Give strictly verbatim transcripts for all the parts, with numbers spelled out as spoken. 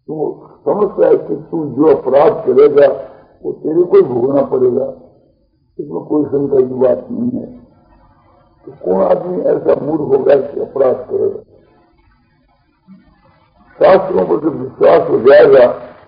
तो समझता है कि तू जो अपराध करेगा वो तेरे को भोगना पड़ेगा, इसमें कोई शंका की बात नहीं है। तो कौन आदमी ऐसा मूर्ख होगा कि अपराध करेगा? शास्त्रों पर जब विश्वास हो जाएगा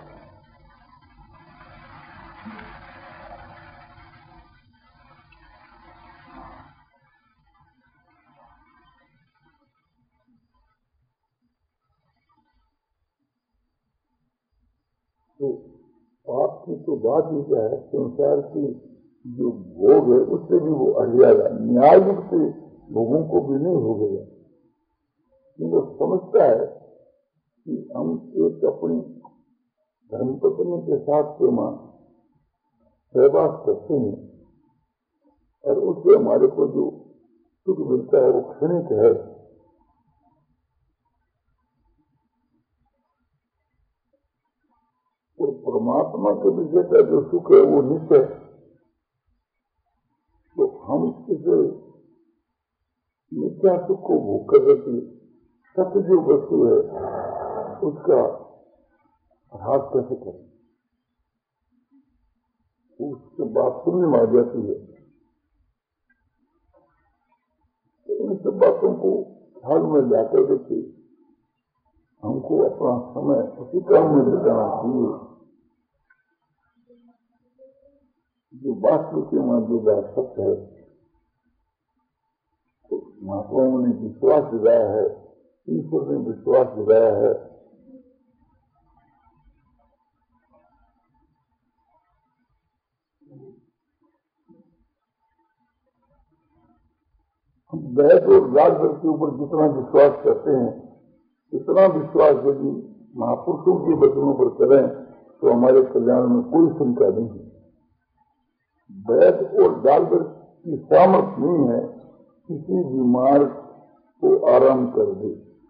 तो पाप की तो बात ही क्या है, संसार की जो भोग है उससे भी वो हट जाएगा, न्याय युक्त भोगों को भी नहीं भोगेगा। वो समझता है कि हम एक अपनी धर्मपत्नी के साथ प्रेमा सहवास करते हैं और उससे हमारे को जो सुख मिलता है वो क्षणिक है, और परमात्मा के विषय का जो सुख है वो नित्य है। तो हम इस मिथ्या सुख को भोग कर रहे थे, सत्य जो वस्तु है उसका ह्रास कैसे करें? उसके बाद पुण्य मार जाती है। तो इन सब बातों को ख्याल में लाकर देखे हमको अपना समय उसी काम में बिताना चाहिए जो वास्तविक में जो बात सत्य है। तो महात्माओं ने विश्वास दिलाया है, ईश्वर ने विश्वास दिलाया है। हम वैद और राजदर के ऊपर जितना विश्वास करते हैं, इतना विश्वास यदि महापुरुषों के वचनों पर करें तो हमारे कल्याण में कोई शंका नहीं है। वैद और डालकर की सामर्थ्य नहीं है किसी बीमार को आराम कर दे।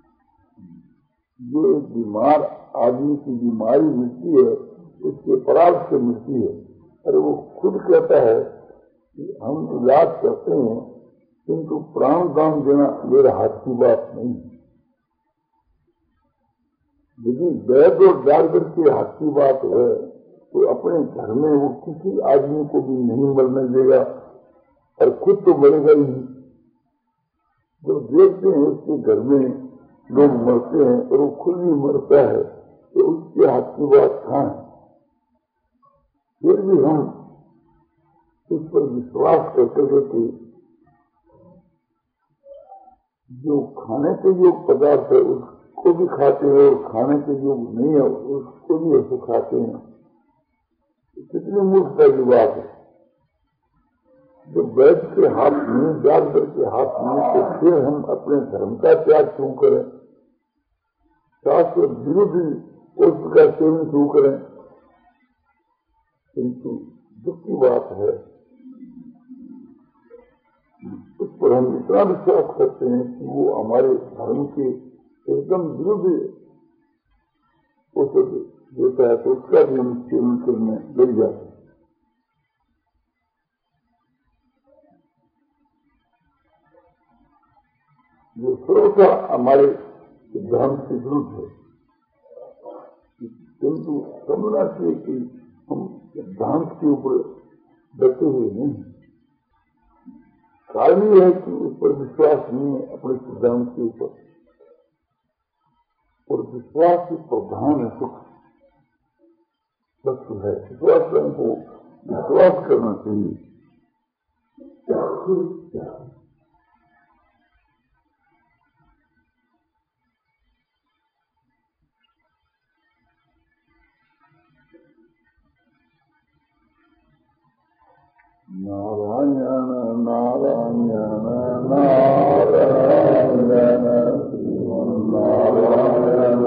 जो एक बीमार आदमी की बीमारी मिलती है उसके पराग से मिलती है। अरे वो खुद कहता है कि हम इलाज करते हैं किंतु प्राण दान देना मेरे हाथ की बात नहीं। यदि वैद और डालकर के हाथ की बात है तो अपने घर में वो किसी आदमी को भी नहीं मरने देगा और खुद तो मरेगा ही। जब देखते हैं उसके घर में लोग मरते हैं और वो खुद भी मरता है तो उसके हाथ की बात कहाँ है? फिर भी हम उस पर विश्वास करते थे कि जो खाने के योग पदार्थ है उसको भी खाते हैं और खाने के योग नहीं है उसको भी ऐसे खाते हैं। कितनी मूर्खता की बात है। जब वैद के हाथ में डाक्टर के हाथ में तो फिर हम अपने धर्म का त्याग क्यों करें? शास्त्र विरुद्ध उस का सेवन क्यों करें? किंतु दुख की बात है उस पर हम इतना विश्वास करते हैं कि वो हमारे धर्म के एकदम विरुद्ध औषध देता है तो उसका भी हम सेवन करने लग जाते हैं। जो सर्वथा हमारे सिद्धांत के विरुद्ध है, किंतु समझना चाहिए कि हम सिद्धांत के ऊपर डटे हुए नहीं। कारण यह है कि उस पर विश्वास नहीं है अपने सिद्धांत के ऊपर, और विश्वास की प्रधान है सुख वस्तु है। विश्वास को विश्वास करना चाहिए। नारायण नारायण नारायण नारायण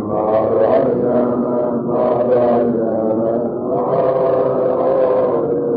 नारायण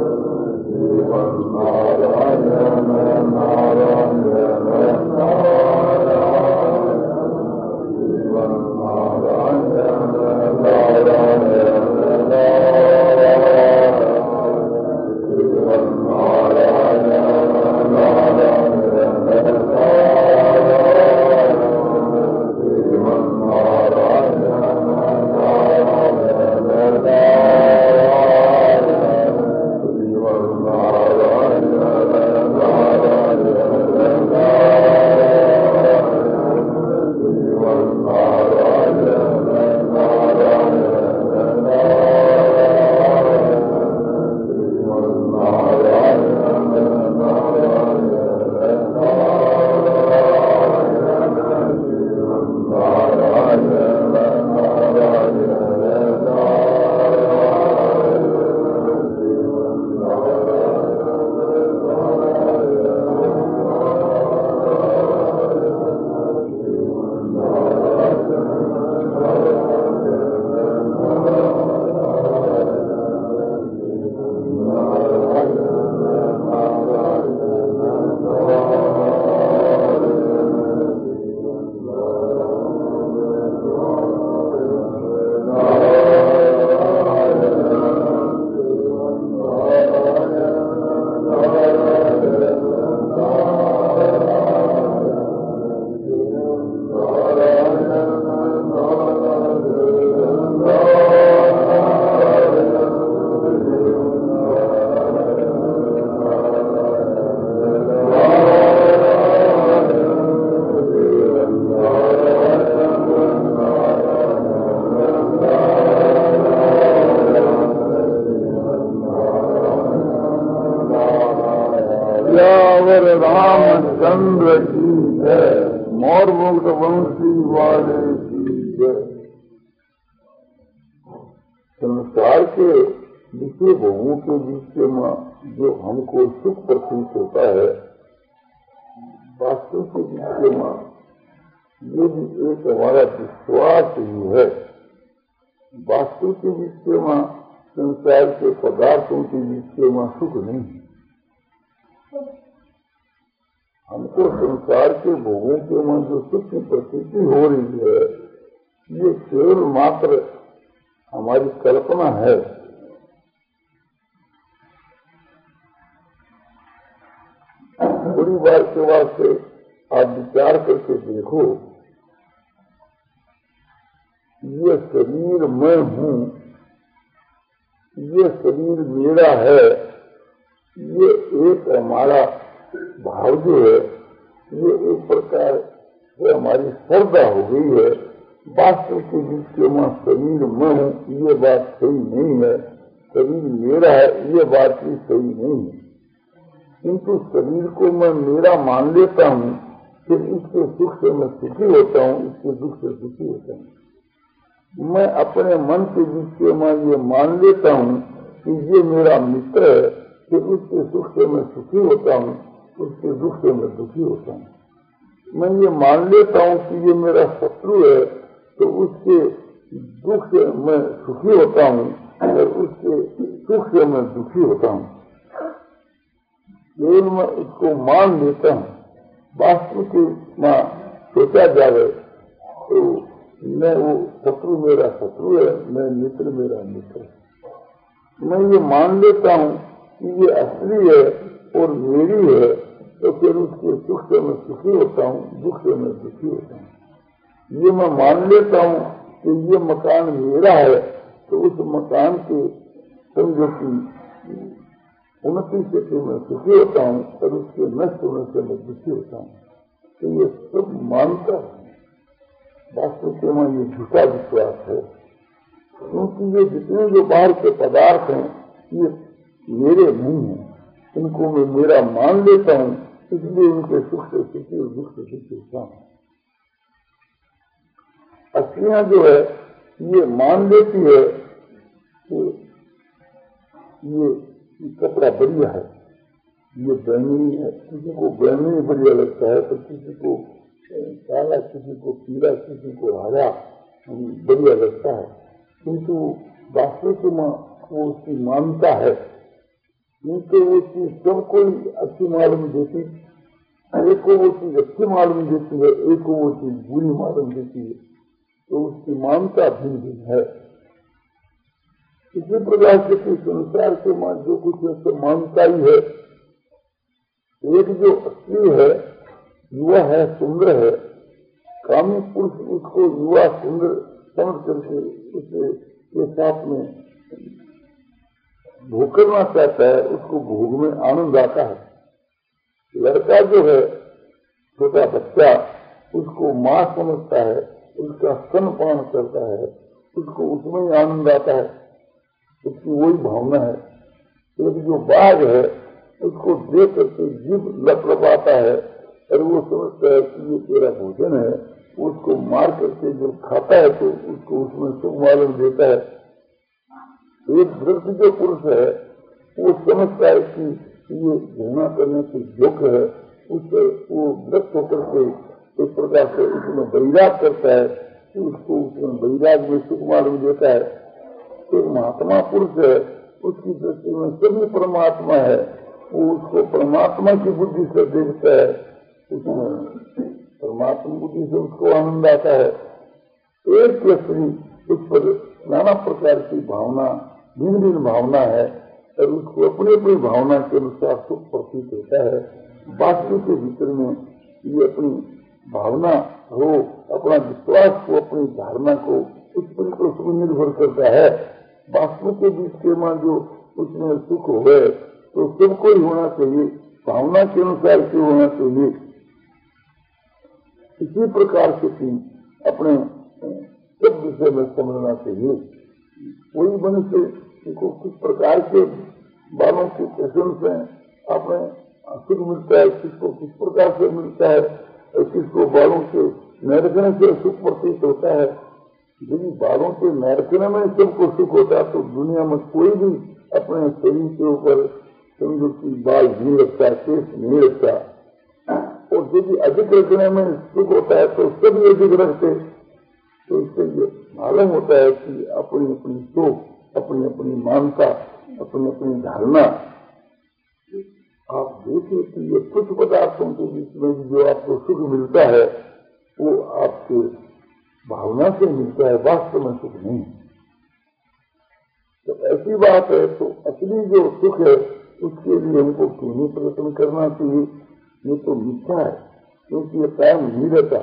रामचंद्र की जय, मोर मुक्त वंशी वाले की जय। संसार के विषय भोगों के बीच में जो हमको सुख प्रतीत होता है, वास्तु के विषय में ये भी एक हमारा विश्वास ही है। वास्तु के विषय में संसार के पदार्थों के विषय में सुख नहीं है। हमको संसार के भोगों के में जो सुख की प्रतीति हो रही है, ये केवल मात्र हमारी कल्पना है। थोड़ी बार के वास्ते आप विचार करके देखो, ये शरीर मैं हूँ, ये शरीर मेरा है, ये एक हमारा भाव जो है, ये एक प्रकार से हमारी श्रद्धा हो गई है। वास्तव के बीच में शरीर मैं हूँ ये बात सही नहीं है, शरीर मेरा है ये बात भी सही नहीं है। किंतु शरीर को मैं मेरा मान लेता हूँ, फिर इसके सुख से मैं सुखी होता हूँ, इसके दुख से सुखी होता हूँ। मैं अपने मन के बीच में ये मान लेता हूँ कि ये मेरा मित्र है, फिर उसके सुख से मैं सुखी होता हूँ, उसके दुख से मैं दुखी होता हूँ। मैं ये मान लेता हूँ कि ये मेरा शत्रु है, तो उसके दुख से मैं सुखी होता हूँ और उसके सुख से मैं दुखी होता हूँ। केवल मैं उसको मान लेता हूँ। वास्तव की माँ सोचा जाए तो मैं वो शत्रु मेरा शत्रु है, मैं मित्र मेरा मित्र है। मैं ये मान लेता हूँ कि ये असली है और मेरी है, तो फिर उसके सुख से मैं सुखी होता हूँ, दुख से मैं दुखी होता हूँ। ये मैं मान लेता हूँ कि ये मकान मेरा है, तो उस मकान के समझो की उन्नति से मैं सुखी होता हूँ और उसके नष्ट होने से मैं दुखी होता हूँ। तो ये सब मानता है, वास्तव में ये झूठा विश्वास है। क्योंकि ये जितने जो बाहर के पदार्थ हैं ये मेरे नहीं हैं, इनको मैं मेरा मान लेता हूँ, इसलिए इनके सुख से सुखी और दुख से दुखी होता हूँ। अस्थियां जो है ये मान लेती है कि ये कपड़ा बढ़िया है, ये बैंगनी है, किसी को बैंगनी बढ़िया लगता है, तो किसी को काला, किसी को पीला, किसी को हरा बढ़िया लगता है। किंतु वास्तव में वो उसकी मानता है, क्योंकि वो चीज सबको अच्छी मालूम देती, एक को वो चीज अच्छी मालूम देती है, एक को वो चीज बुरी मालूम देती है, तो उसकी मानता भिन्न भिन्न है। इसी प्रकार से संसार के मां जो कुछ है तो मानता ही है। एक जो असली है, युवा है, सुंदर है, कामी पुरुष उसको युवा सुंदर समझ करके उसे के साथ में भोग करना चाहता है, उसको भोग में आनंद आता है। लड़का जो है, छोटा बच्चा, उसको मां समझता है, उसका स्तनपान करता है, उसको उसमें ही आनंद आता है, उसकी वही भावना है। एक जो बाघ है, उसको देख करके जीभ लपलपाता है और वो समझता है कि ये तेरा भोजन है, उसको मार करके जब खाता है तो उसको उसमें सुख मालूम देता है। एक वृद्ध जो पुरुष है, वो समझता है कि ये घृणा करने से योग्य है, उससे वो वृद्ध होकर के एक प्रकार से उसमें वैराग करता है कि उसको उसमें वैराग में सुख मालूम देता है। एक महात्मा पुरुष है, उसकी दृष्टि में सभी परमात्मा है, वो उसको परमात्मा की बुद्धि से देखता है, उसमें परमात्मा बुद्धि से उसको आनंद आता है। एक केसरी उस पर नाना प्रकार की भावना, भिन्न भिन्न भावना है और उसको अपनी अपनी भावना के अनुसार सुख प्रतीत होता है। वास्तु के भीतर में ये अपनी भावना हो, अपना विश्वास को, अपनी धारणा को उस पर उसमें निर्भर करता है। वास्तु के बीच के मां जो उसमें सुख हो गए तो सबको ही होना चाहिए, भावना के अनुसार क्यों होना चाहिए। इसी प्रकार से भी अपने सब विषय में समझना चाहिए। कोई मनुष्य को किस प्रकार के बालों की किस्म से अपने सुख मिलता है, किसको किस प्रकार से मिलता है, और किसको बालों से न रखने से सुख प्रतीत होता है। यदि बालों से न रखने में सबको सुख होता है तो दुनिया में कोई भी अपने शरीर के ऊपर समझो कि बाल नहीं रखता, केस नहीं रखता। और यदि अधिक रखने में सुख होता है तो सभी अधिक रखते। तो इससे ये मालूम होता है कि अपनी अपनी सोच, अपनी अपनी मानता, अपनी अपनी धारणा। आप देखिए कि ये कुछ पदार्थों के बीच में जो आपको सुख मिलता है वो आपके भावना से मिलता है, वास्तव में सुख नहीं। तो ऐसी बात है तो असली जो सुख है उसके लिए हमको क्यों नहीं प्रयत्न करना चाहिए। ये तो मिथ्या है, क्योंकि ये कायम नहीं रहता।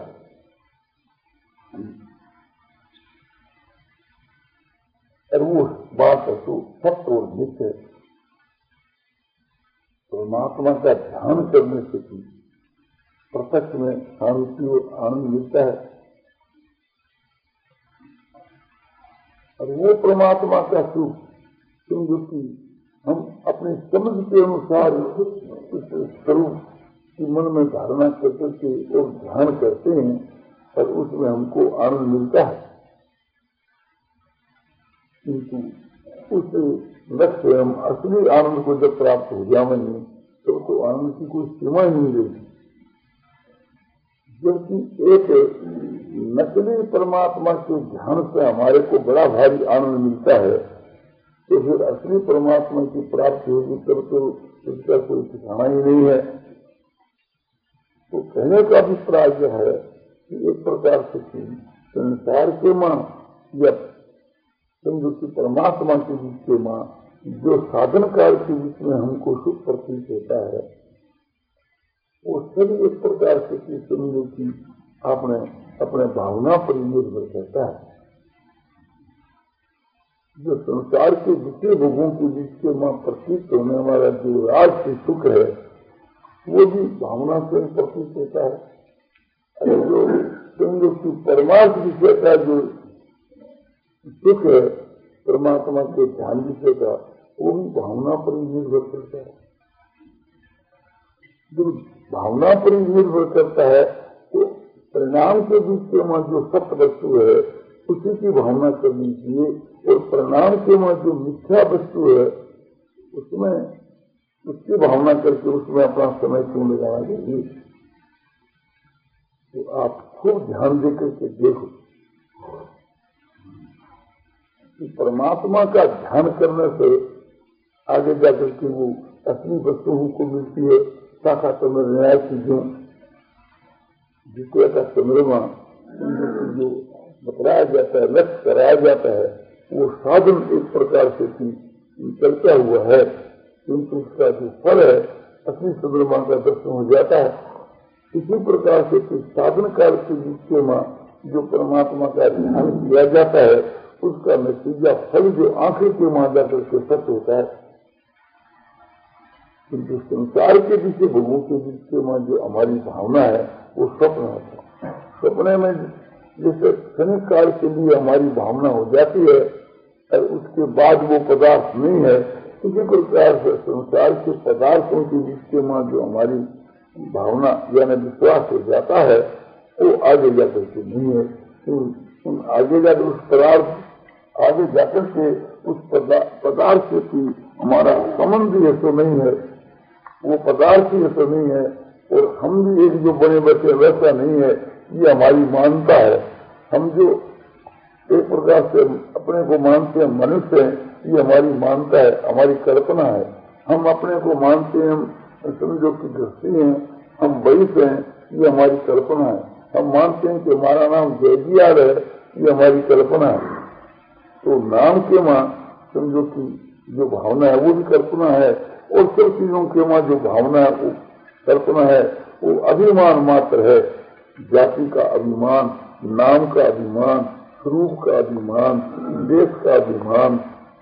और वो बात है तो सत्य और नित्य परमात्मा का ध्यान करने से भी प्रत्यक्ष में शांति और आनंद मिलता है। और वो परमात्मा का सुख समझो कि हम अपने समझ के अनुसार उस स्वरूप की मन में धारणा कर करके और ध्यान करते हैं और उसमें हमको आनंद मिलता है। किंतु उस लक्ष्य हम असली आनंद को जब प्राप्त हो जाएंगे तो, तो आनंद की कोई सीमा ही नहीं रहेगी। जबकि एक नकली परमात्मा के ध्यान से हमारे को बड़ा भारी आनंद मिलता है, तो फिर असली परमात्मा की प्राप्ति होगी तब तो उसका कोई ठिकाना ही नहीं है। तो कहने का अभिप्राय यह है कि एक प्रकार से संसार के मां या समझो कि परमात्मा के बीच के मां जो साधन काल के बीच में हमको सुख प्रतीत होता है वो सभी एक प्रकार से समझो कि आपने अपने भावना पर निर्भर करता है। जो संसार के जितने लोगों के बीच के मां प्रतीत होने वाला जो राजसी सुख है वो भी भावना से प्रतीत होता है। जो समझो कि परमार्थ विषय का जो सुख है परमात्मा के ध्यान विषय का वो भी भावना पर ही निर्भर करता है। जब भावना पर ही निर्भर करता है तो परिणाम के बीच के मां जो सत्य वस्तु है उसी की भावना करनी चाहिए, और परिणाम के मां जो मिथ्या वस्तु है उसमें उसकी भावना करके उसमें अपना समय क्यों लगाना चाहिए। तो आप खूब ध्यान देकर के देखो कि परमात्मा का ध्यान करने से आगे जाकर के वो असली वस्तुओं को मिलती है। शाखा चंद्र चीजों जिसको का चंद्रमा जो बताया जाता है, लक्ष्य कराया जाता है, वो साधन एक प्रकार से चलता हुआ है, किंतु उसका जो फल है असली चंद्रमा का दर्शन हो जाता है। इसी प्रकार से साधन काल के बीच में जो परमात्मा का ध्यान किया जाता है उसका नतीजा फल जो आंखें के मां जाकर के सत्य होता है। किंतु संसार के पीछे भोगों के बीच के मां जो हमारी भावना है वो स्वप्न है। सपने में जैसे क्षणिक काल के लिए हमारी भावना हो जाती है और उसके बाद वो पदार्थ नहीं है, इसी प्रकार से संसार के पदार्थों के बीच के मां जो हमारी भावना यानी विश्वास हो जाता है वो आगे जाकर के नहीं है। तो आगे जाकर उस पदार्थ आगे जाकर के उस पदार्थ से हमारा संबंध ये तो नहीं है, वो पदार्थ ये तो नहीं है, और हम भी एक जो बने बैठे वैसा नहीं है, ये हमारी मानता है। हम जो एक प्रकार से अपने को मानते हैं मनुष्य हैं, ये हमारी मानता है, हमारी कल्पना है। हम अपने को मानते हैं समझो कि दृष्टि है, हम वैश्य हैं, ये हमारी कल्पना है। हम मानते हैं कि हमारा नाम जयजियार है, ये हमारी कल्पना है। तो नाम के मां समझो कि जो भावना है वो भी कल्पना है, और सब चीजों के मां जो भावना है वो कल्पना है, वो अभिमान मात्र है। जाति का अभिमान, नाम का अभिमान, स्वरूप का अभिमान, देश का अभिमान,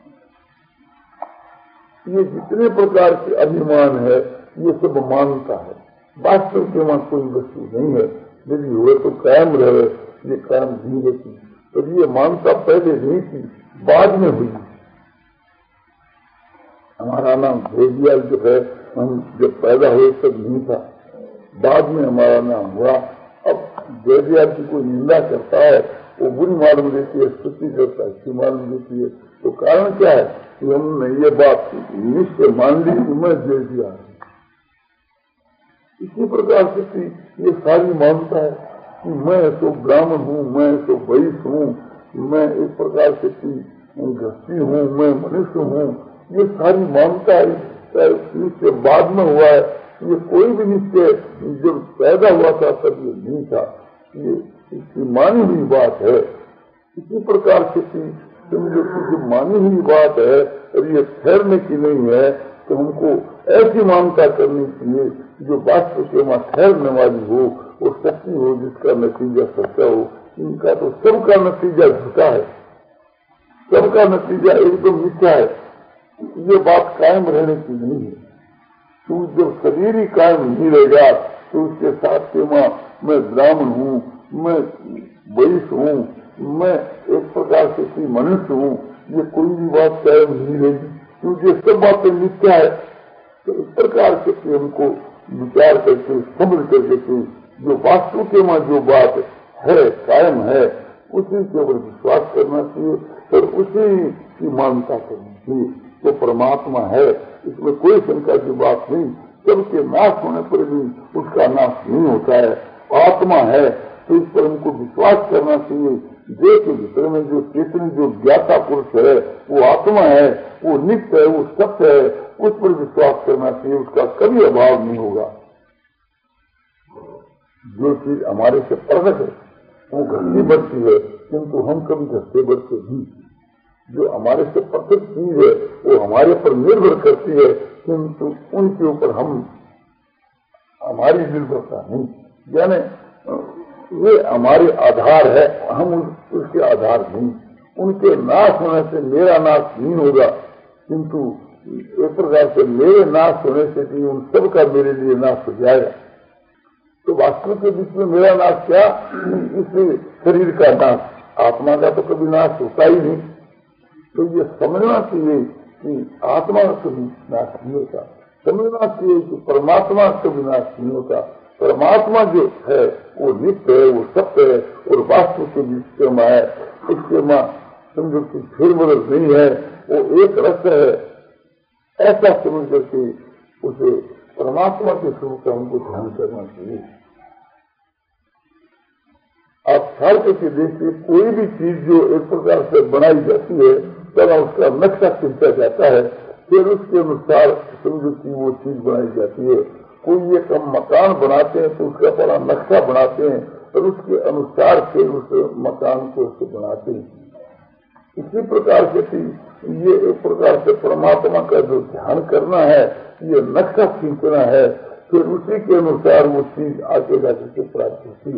ये जितने प्रकार के अभिमान है ये सब मानता है। वास्तव के वहां कोई वस्तु नहीं है। यदि हुए तो कायम रहे, ये कायम नहीं रहती। तो ये मानता पहले नहीं थी, बाद में हुई। हमारा नाम भेजिया जो है हम जब पैदा हुए तब नहीं था, बाद में हमारा नाम हुआ। अब जैसे की कोई निंदा करता है वो बुरी मालूम देती है, स्तुति करता है अच्छी मालूम देती है। तो कारण क्या है कि हमने ये बात निश्चय मान ली कि मैं जय दिया। इसी प्रकार से ये सारी मानता है कि मैं तो ब्राह्मण हूँ, मैं तो वैश्य हूँ, मैं एक प्रकार से गृहस्थी हूँ, मैं मनुष्य हूँ। ये सारी मानता है निश्चय बाद में हुआ है। ये कोई भी निश्चय जब पैदा हुआ था तब ये नहीं था, ये इसकी मानी हुई बात है। इसी प्रकार से समझो कि जो मानी हुई बात है और ये ठहरने की नहीं है, तो हमको ऐसी मान्यता करनी चाहिए जो वास्तव के वहाँ ठहरने वाली हो, वो सच्ची हो, जिसका नतीजा सच्चा हो। इनका तो सबका नतीजा झूठा है, सबका नतीजा एकदम मिथ्या है। ये बात कायम रहने की नहीं है। तू जब शरीर ही कायम नहीं रहेगा तो उसके साथ के वहाँ मैं ब्राह्मण हूँ, मैं वैश्य हूँ, मैं एक प्रकार से मनुष्य हूँ, ये कोई भी बात कायम नहीं रहेगी, क्योंकि ये सब बातें मिथ्या है। तो इस प्रकार से हमको विचार करके समझ करके जो वास्तव के वहाँ जो बात है कायम है उसी के ऊपर विश्वास करना चाहिए और उसी की मान्यता करनी चाहिए। तो परमात्मा है, इसमें कोई शंका की बात नहीं। सबके नाश होने पर भी उसका नाश नहीं होता है। आत्मा है तो इस पर हमको विश्वास करना चाहिए। देह के भीतर में जो चेतन जो ज्ञाता पुरुष है वो आत्मा है, वो नित्य है, वो सत्य है, उस पर विश्वास करना चाहिए। उसका कभी अभाव नहीं होगा। जो चीज हमारे से प्रकट है वो घटती बढ़ती है, किंतु हम कभी घटते बढ़ते नहीं। जो हमारे से प्रकट चीज है वो हमारे पर निर्भर करती है, किंतु उनके ऊपर हम हमारी निर्भरता नहीं। यानी ये हमारे आधार है, हम उसके आधार नहीं। उनके नाश होने से मेरा नाश नहीं होगा, किंतु एक प्रकार से मेरे नाश होने से भी उन सबका मेरे लिए नाश हो जाएगा। तो वास्तव के बीच में मेरा नाश क्या, इस शरीर का नाश, आत्मा का तो कभी नाश होता ही नहीं। तो ये समझना चाहिए कि आत्मा का कभी नाश नहीं होता, समझना चाहिए कि परमात्मा का कभी नाश नहीं होता। परमात्मा जो है वो नित्य है, वो सत्य है और वास्तव के बीच में है, उसके माँ समझो कि फिर बदल नहीं है, वो एक रस है। ऐसा समझ करके उसे परमात्मा के स्वरूप का हमको ध्यान करना चाहिए। आप ख्याल करके देखिए, कोई भी चीज जो एक प्रकार से बनाई जाती है तब उसका नक्शा खींचा जाता है, फिर उसके अनुसार समझो कि वो चीज बनाई जाती है। कोई एक हम मकान बनाते हैं तो उसका बड़ा नक्शा बनाते हैं और उसके अनुसार फिर उस मकान को उसको बनाते हैं। इसी प्रकार से ये एक प्रकार से परमात्मा का जो ध्यान करना है, ये नक्शा खींचना है, फिर उसी के अनुसार वो चीज आगे जाकर के प्राप्त होती है।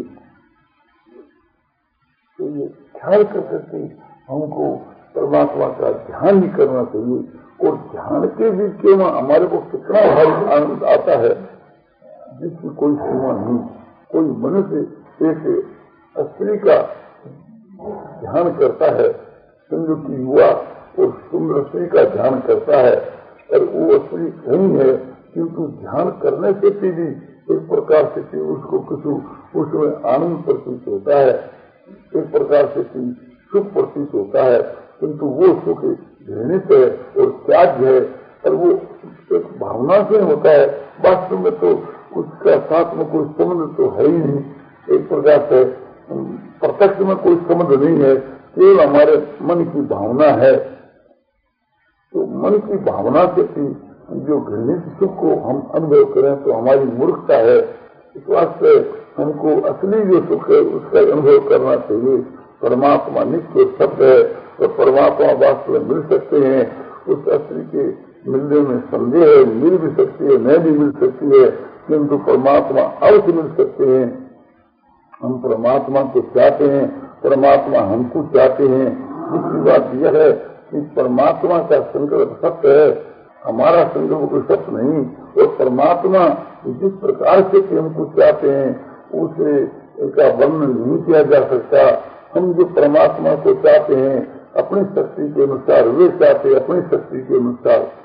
तो ये ख्याल कर करके हमको परमात्मा का ध्यान ही करना चाहिए। और ध्यान के भी केवल हमारे को कितना भारी आनंद आता है जिसकी कोई सीमा नहीं। कोई मनुष्य एक स्त्री का ध्यान करता है, समझो कि युवा और सुंदर स्त्री का ध्यान करता है, और वो स्त्री नहीं है, किंतु ध्यान करने से भी एक प्रकार से उसको कुछ उसमें आनंद प्रतीत होता है, एक प्रकार से सुख प्रतीत होता है, किंतु वो सुख घृणित है और त्याग है, और वो एक भावना से होता है। वास्तव में तो उसका साथ में कोई संबंध तो है ही नहीं, एक प्रकार से प्रत्यक्ष में कोई संबंध नहीं है, केवल हमारे मन की भावना है। तो मन की भावना से जो घृणित सुख को हम अनुभव करें तो हमारी मूर्खता है। इस वास्ते हमको असली जो सुख है उसका अनुभव करना चाहिए। परमात्मा नित्य सत्य है और परमात्मा वास्तव में मिल सकते हैं। उस असली के मिलने में संदेह है, मिल भी सकती है, नहीं भी मिल सकती है, किंतु परमात्मा अवश्य मिल सकते हैं। हम परमात्मा को चाहते हैं, परमात्मा हमको चाहते हैं। दूसरी बात यह है कि परमात्मा का संकल्प सत्य है, हमारा संकल्प कोई सत्य नहीं। और परमात्मा जिस प्रकार से हमको चाहते हैं उसे का वर्णन नहीं किया जा सकता। हम जो परमात्मा को चाहते हैं अपनी शक्ति के अनुसार, वे चाहते अपनी शक्ति के अनुसार।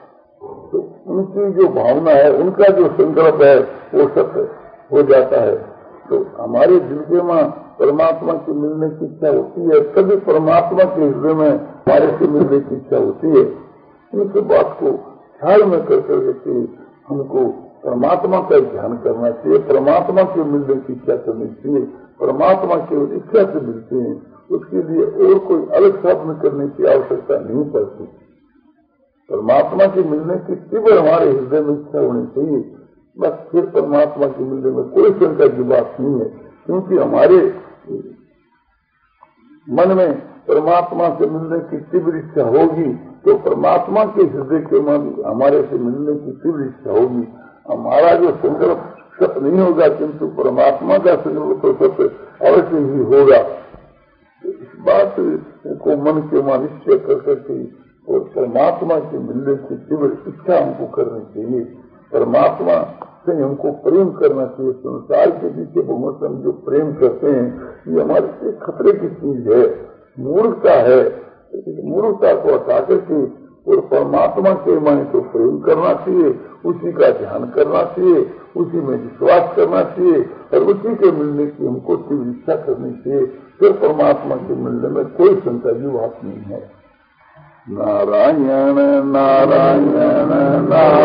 तो उनकी जो भावना है, उनका जो संकल्प है, वो सत्य हो जाता है। तो हमारे दिल के मां परमात्मा से मिलने की इच्छा होती है, तभी परमात्मा के हृदय में हमारे से मिलने की इच्छा होती है। इस बात को ख्याल में कर करके हमको परमात्मा का ध्यान करना चाहिए, परमात्मा के मिलने की इच्छा करनी चाहिए। परमात्मा की इच्छा से मिलते हैं, उसके लिए और कोई अलग साधन करने की आवश्यकता नहीं पड़ती। परमात्मा के मिलने की तीव्र हमारे हृदय में इच्छा होनी चाहिए, बस फिर परमात्मा के मिलने में कोई शंका की बात नहीं है। क्योंकि हमारे मन में परमात्मा से मिलने की तीव्र इच्छा होगी तो परमात्मा के हृदय के मन हमारे से मिलने की तीव्र इच्छा होगी। हमारा जो संकल्प सत्य नहीं होगा, किंतु परमात्मा का संकल्प तो सत्य अवश्य ही होगा। इस बात को मन के मान निश्चय कर करके और परमात्मा के मिलने की तीव्र इच्छा हमको करनी चाहिए। परमात्मा से हमको प्रेम करना चाहिए। संसार के पीछे बहुत हम जो प्रेम करते हैं, ये हमारे लिए खतरे की चीज है, मूर्खता है। मूर्खता को हटा करके और परमात्मा के माने तो प्रेम करना चाहिए, उसी का ध्यान करना चाहिए, उसी में विश्वास करना चाहिए और उसी के मिलने की हमको तीव्र इच्छा करनी चाहिए। फिर परमात्मा के मिलने में कोई शंका की बात नहीं है। नारायण नारायण नारायण।